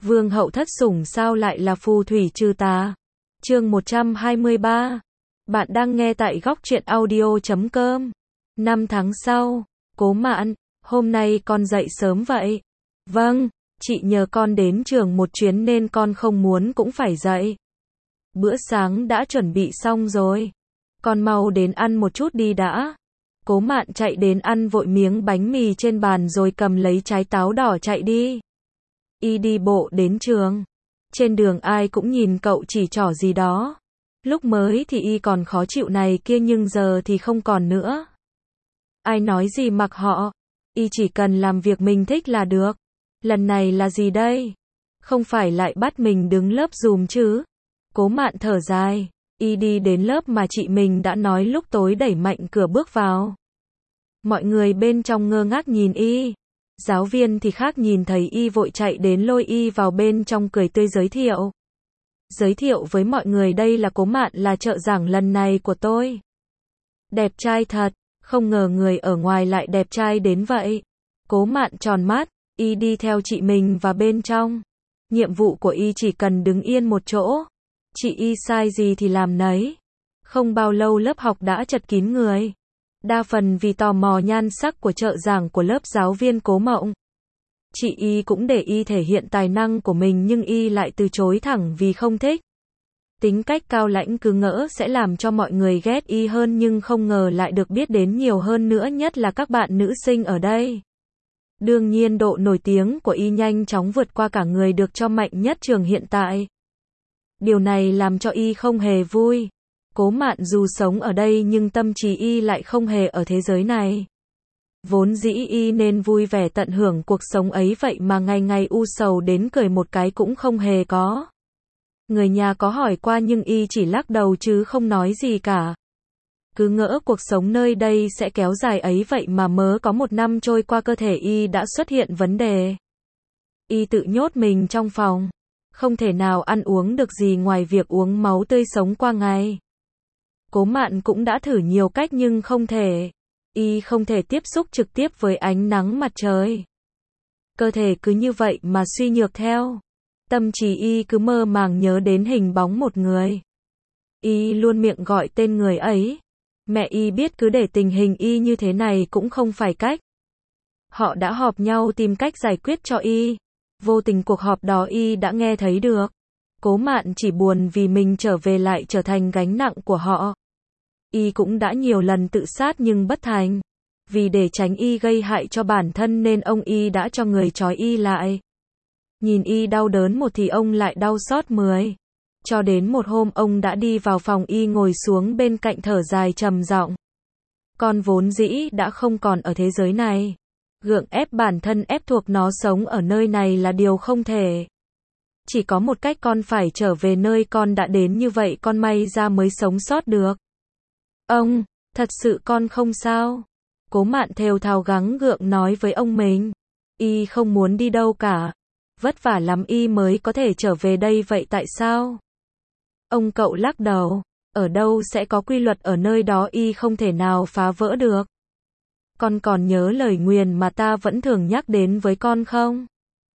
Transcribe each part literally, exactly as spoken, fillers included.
Vương hậu thất sủng sao lại là phù thủy trừ tà? Chương một trăm hai mươi ba. Bạn đang nghe tại góc truyện audio chấm com. Năm tháng sau, Cố Mạn, hôm nay con dậy sớm vậy? Vâng, chị nhờ con đến trường một chuyến nên con không muốn cũng phải dậy. Bữa sáng đã chuẩn bị xong rồi. Con mau đến ăn một chút đi đã. Cố Mạn chạy đến ăn vội miếng bánh mì trên bàn rồi cầm lấy trái táo đỏ chạy đi. Y đi bộ đến trường. Trên đường ai cũng nhìn cậu chỉ trỏ gì đó. Lúc mới thì Y còn khó chịu này kia nhưng giờ thì không còn nữa. Ai nói gì mặc họ. Y chỉ cần làm việc mình thích là được. Lần này là gì đây? Không phải lại bắt mình đứng lớp dùm chứ? Cố Mạn thở dài. Y đi đến lớp mà chị mình đã nói lúc tối đẩy mạnh cửa bước vào. Mọi người bên trong ngơ ngác nhìn Y. Giáo viên thì khác nhìn thấy Y vội chạy đến lôi Y vào bên trong cười tươi giới thiệu. Giới thiệu với mọi người đây là Cố Mạn, là trợ giảng lần này của tôi. Đẹp trai thật, không ngờ người ở ngoài lại đẹp trai đến vậy. Cố Mạn tròn mắt, Y đi theo chị mình vào bên trong. Nhiệm vụ của Y chỉ cần đứng yên một chỗ. Chị Y sai gì thì làm nấy. Không bao lâu lớp học đã chật kín người. Đa phần vì tò mò nhan sắc của trợ giảng của lớp giáo viên Cố Mộng. Chị Y cũng để Y thể hiện tài năng của mình nhưng Y lại từ chối thẳng vì không thích. Tính cách cao lãnh cứ ngỡ sẽ làm cho mọi người ghét Y hơn nhưng không ngờ lại được biết đến nhiều hơn nữa, nhất là các bạn nữ sinh ở đây. Đương nhiên độ nổi tiếng của Y nhanh chóng vượt qua cả người được cho mạnh nhất trường hiện tại. Điều này làm cho Y không hề vui. Cố Mạn dù sống ở đây nhưng tâm trí Y lại không hề ở thế giới này. Vốn dĩ Y nên vui vẻ tận hưởng cuộc sống ấy, vậy mà ngày ngày u sầu đến cười một cái cũng không hề có. Người nhà có hỏi qua nhưng Y chỉ lắc đầu chứ không nói gì cả. Cứ ngỡ cuộc sống nơi đây sẽ kéo dài ấy, vậy mà mớ có một năm trôi qua cơ thể Y đã xuất hiện vấn đề. Y tự nhốt mình trong phòng. Không thể nào ăn uống được gì ngoài việc uống máu tươi sống qua ngày. Cố Mạn cũng đã thử nhiều cách nhưng không thể. Y không thể tiếp xúc trực tiếp với ánh nắng mặt trời. Cơ thể cứ như vậy mà suy nhược theo. Tâm trí Y cứ mơ màng nhớ đến hình bóng một người. Y luôn miệng gọi tên người ấy. Mẹ Y biết cứ để tình hình Y như thế này cũng không phải cách. Họ đã họp nhau tìm cách giải quyết cho Y. Vô tình cuộc họp đó Y đã nghe thấy được. Cố Mạn chỉ buồn vì mình trở về lại trở thành gánh nặng của họ. Y cũng đã nhiều lần tự sát nhưng bất thành. Vì để tránh Y gây hại cho bản thân nên ông Y đã cho người trói Y lại. Nhìn Y đau đớn một thì ông lại đau xót mười. Cho đến một hôm ông đã đi vào phòng Y ngồi xuống bên cạnh thở dài trầm giọng. Con vốn dĩ đã không còn ở thế giới này. Gượng ép bản thân ép thuộc nó sống ở nơi này là điều không thể. Chỉ có một cách, con phải trở về nơi con đã đến, như vậy con may ra mới sống sót được. Ông, thật sự con không sao. Cố Mạn thều thào gắng gượng nói với ông mình. Y không muốn đi đâu cả. Vất vả lắm Y mới có thể trở về đây, vậy tại sao? Ông cậu lắc đầu. Ở đâu sẽ có quy luật ở nơi đó Y không thể nào phá vỡ được. Con còn nhớ lời nguyền mà ta vẫn thường nhắc đến với con không?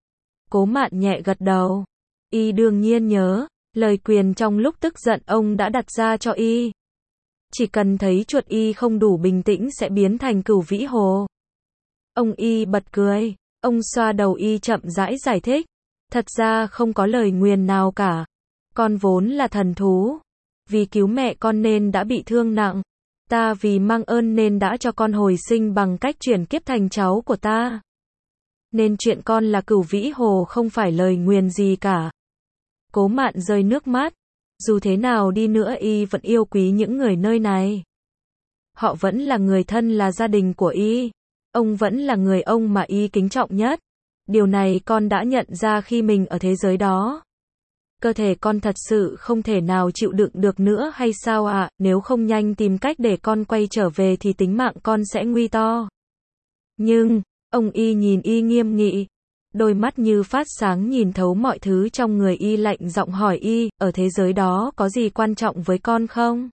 Cố Mạn nhẹ gật đầu. Y đương nhiên nhớ. Lời nguyền trong lúc tức giận ông đã đặt ra cho Y. Chỉ cần thấy chuột Y không đủ bình tĩnh sẽ biến thành cửu vĩ hồ. Ông Y bật cười. Ông xoa đầu Y chậm rãi giải thích. Thật ra không có lời nguyền nào cả. Con vốn là thần thú. Vì cứu mẹ con nên đã bị thương nặng. Ta vì mang ơn nên đã cho con hồi sinh bằng cách chuyển kiếp thành cháu của ta. Nên chuyện con là cửu vĩ hồ không phải lời nguyền gì cả. Cố Mạn rơi nước mắt. Dù thế nào đi nữa Y vẫn yêu quý những người nơi này. Họ vẫn là người thân, là gia đình của Y. Ông vẫn là người ông mà Y kính trọng nhất. Điều này con đã nhận ra khi mình ở thế giới đó. Cơ thể con thật sự không thể nào chịu đựng được nữa hay sao ạ? À? Nếu không nhanh tìm cách để con quay trở về thì tính mạng con sẽ nguy to. Nhưng, ông Y nhìn Y nghiêm nghị. Đôi mắt như phát sáng nhìn thấu mọi thứ trong người Y, lạnh giọng hỏi Y, ở thế giới đó có gì quan trọng với con không?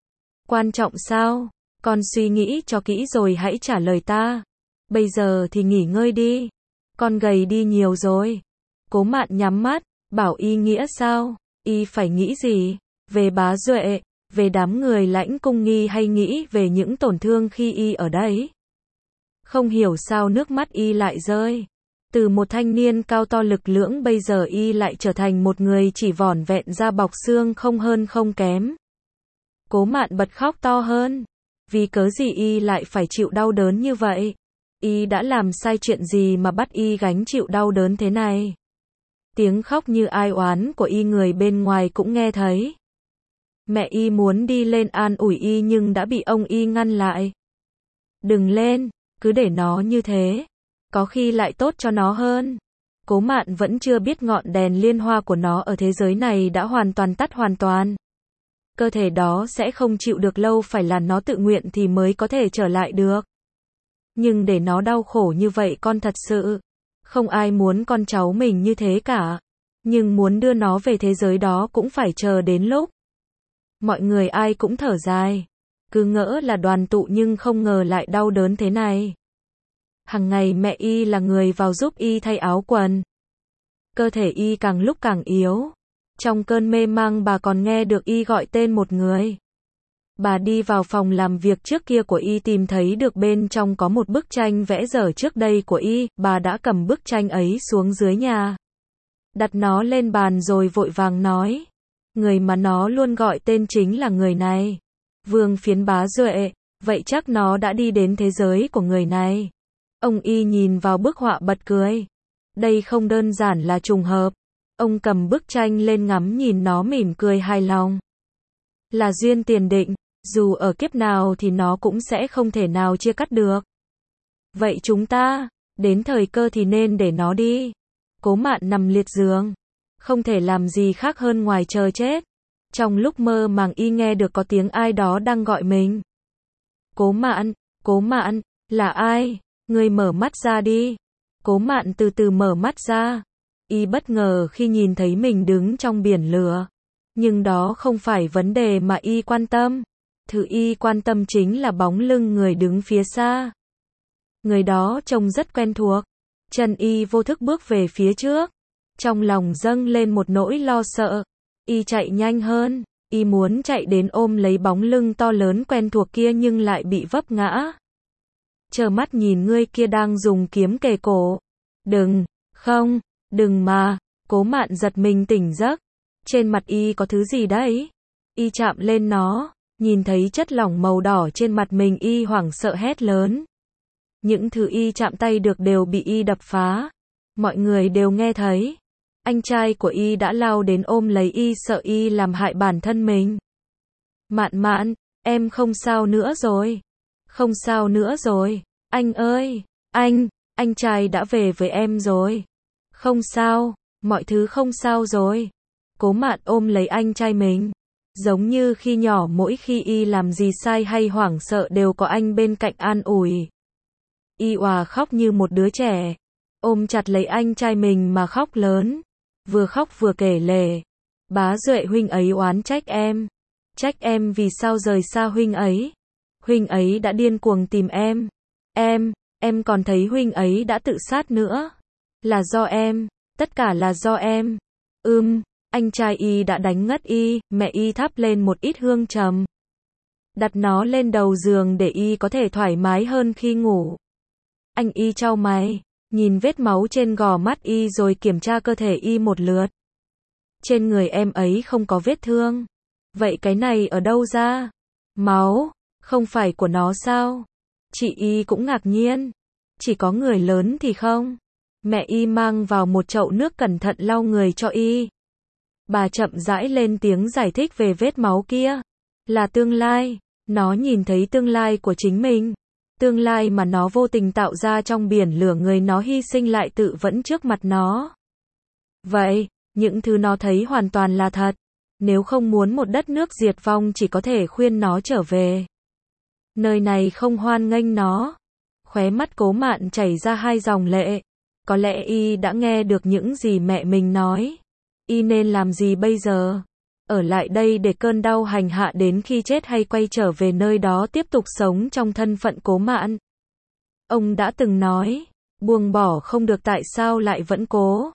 Quan trọng sao? Con suy nghĩ cho kỹ rồi hãy trả lời ta. Bây giờ thì nghỉ ngơi đi. Con gầy đi nhiều rồi. Cố Mạn nhắm mắt, bảo y nghĩa sao? Y phải nghĩ gì? Về Bá Duệ, về đám người Lãnh Cung Nghi hay nghĩ về những tổn thương khi y ở đấy? Không hiểu sao nước mắt y lại rơi. Từ một thanh niên cao to lực lưỡng bây giờ y lại trở thành một người chỉ vỏn vẹn da bọc xương không hơn không kém. Cố Mạn bật khóc to hơn. Vì cớ gì y lại phải chịu đau đớn như vậy? Y đã làm sai chuyện gì mà bắt y gánh chịu đau đớn thế này? Tiếng khóc như ai oán của y người bên ngoài cũng nghe thấy. Mẹ y muốn đi lên an ủi y nhưng đã bị ông y ngăn lại. Đừng lên, cứ để nó như thế. Có khi lại tốt cho nó hơn. Cố Mạn vẫn chưa biết ngọn đèn liên hoa của nó ở thế giới này đã hoàn toàn tắt hoàn toàn. Cơ thể đó sẽ không chịu được lâu, phải là nó tự nguyện thì mới có thể trở lại được. Nhưng để nó đau khổ như vậy con thật sự. Không ai muốn con cháu mình như thế cả. Nhưng muốn đưa nó về thế giới đó cũng phải chờ đến lúc. Mọi người ai cũng thở dài. Cứ ngỡ là đoàn tụ nhưng không ngờ lại đau đớn thế này. Hằng ngày mẹ y là người vào giúp y thay áo quần. Cơ thể y càng lúc càng yếu. Trong cơn mê mang bà còn nghe được y gọi tên một người. Bà đi vào phòng làm việc trước kia của y tìm thấy được bên trong có một bức tranh vẽ dở trước đây của y, bà đã cầm bức tranh ấy xuống dưới nhà. Đặt nó lên bàn rồi vội vàng nói. Người mà nó luôn gọi tên chính là người này. Vương Phiến Bá Duệ, vậy chắc nó đã đi đến thế giới của người này. Ông y nhìn vào bức họa bật cười. Đây không đơn giản là trùng hợp. Ông cầm bức tranh lên ngắm nhìn nó mỉm cười hài lòng. Là duyên tiền định, dù ở kiếp nào thì nó cũng sẽ không thể nào chia cắt được. Vậy chúng ta, đến thời cơ thì nên để nó đi. Cố Mạn nằm liệt giường, không thể làm gì khác hơn ngoài chờ chết. Trong lúc mơ màng y nghe được có tiếng ai đó đang gọi mình. Cố Mạn, Cố Mạn, là ai? Ngươi mở mắt ra đi. Cố Mạn từ từ mở mắt ra. Y bất ngờ khi nhìn thấy mình đứng trong biển lửa. Nhưng đó không phải vấn đề mà y quan tâm. Thứ y quan tâm chính là bóng lưng người đứng phía xa. Người đó trông rất quen thuộc. Chân y vô thức bước về phía trước. Trong lòng dâng lên một nỗi lo sợ. Y chạy nhanh hơn. Y muốn chạy đến ôm lấy bóng lưng to lớn quen thuộc kia nhưng lại bị vấp ngã. Trơ mắt nhìn người kia đang dùng kiếm kề cổ. Đừng, không, đừng mà. Cố Mạn giật mình tỉnh giấc. Trên mặt y có thứ gì đấy? Y chạm lên nó, nhìn thấy chất lỏng màu đỏ trên mặt mình, y hoảng sợ hét lớn. Những thứ y chạm tay được đều bị y đập phá. Mọi người đều nghe thấy. Anh trai của y đã lao đến ôm lấy y, sợ y làm hại bản thân mình. Mạn Mạn, em không sao nữa rồi. Không sao nữa rồi. Anh ơi, anh, anh trai đã về với em rồi. Không sao, mọi thứ không sao rồi. Cố Mạn ôm lấy anh trai mình. Giống như khi nhỏ, mỗi khi y làm gì sai hay hoảng sợ đều có anh bên cạnh an ủi. Y òa khóc như một đứa trẻ. Ôm chặt lấy anh trai mình mà khóc lớn. Vừa khóc vừa kể lể. Bá Duệ huynh ấy oán trách em. Trách em vì sao rời xa huynh ấy. Huynh ấy đã điên cuồng tìm em. Em, em còn thấy huynh ấy đã tự sát nữa. Là do em, tất cả là do em. Ừm, anh trai y đã đánh ngất y, mẹ y thắp lên một ít hương trầm. Đặt nó lên đầu giường để y có thể thoải mái hơn khi ngủ. Anh y chau mày, nhìn vết máu trên gò mắt y rồi kiểm tra cơ thể y một lượt. Trên người em ấy không có vết thương. Vậy cái này ở đâu ra? Máu, không phải của nó sao? Chị y cũng ngạc nhiên. Chỉ có người lớn thì không. Mẹ y mang vào một chậu nước cẩn thận lau người cho y. Bà chậm rãi lên tiếng giải thích về vết máu kia. Là tương lai. Nó nhìn thấy tương lai của chính mình. Tương lai mà nó vô tình tạo ra trong biển lửa, người nó hy sinh lại tự vẫn trước mặt nó. Vậy, những thứ nó thấy hoàn toàn là thật. Nếu không muốn một đất nước diệt vong chỉ có thể khuyên nó trở về. Nơi này không hoan nghênh nó. Khóe mắt Cố Mạn chảy ra hai dòng lệ. Có lẽ y đã nghe được những gì mẹ mình nói. Y nên làm gì bây giờ? Ở lại đây để cơn đau hành hạ đến khi chết hay quay trở về nơi đó tiếp tục sống trong thân phận Cố Mạn? Ông đã từng nói, buông bỏ không được tại sao lại vẫn cố?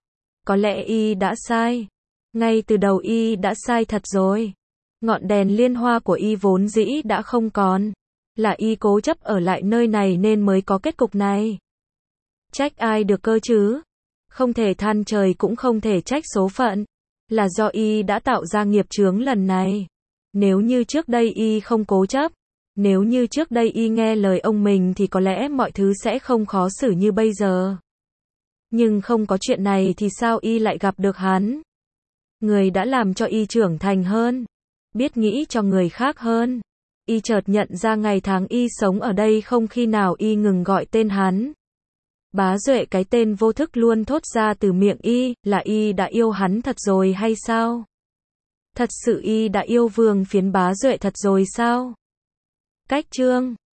Có lẽ y đã sai. Ngay từ đầu y đã sai thật rồi. Ngọn đèn liên hoa của y vốn dĩ đã không còn. Là y cố chấp ở lại nơi này nên mới có kết cục này. Trách ai được cơ chứ? Không thể than trời cũng không thể trách số phận. Là do y đã tạo ra nghiệp chướng lần này. Nếu như trước đây y không cố chấp, nếu như trước đây y nghe lời ông mình thì có lẽ mọi thứ sẽ không khó xử như bây giờ. Nhưng không có chuyện này thì sao y lại gặp được hắn? Người đã làm cho y trưởng thành hơn, biết nghĩ cho người khác hơn. Y chợt nhận ra ngày tháng y sống ở đây không khi nào y ngừng gọi tên hắn. Bá Duệ, cái tên vô thức luôn thốt ra từ miệng y, là y đã yêu hắn thật rồi hay sao? Thật sự y đã yêu Vương Phiến Bá Duệ thật rồi sao? Cách chương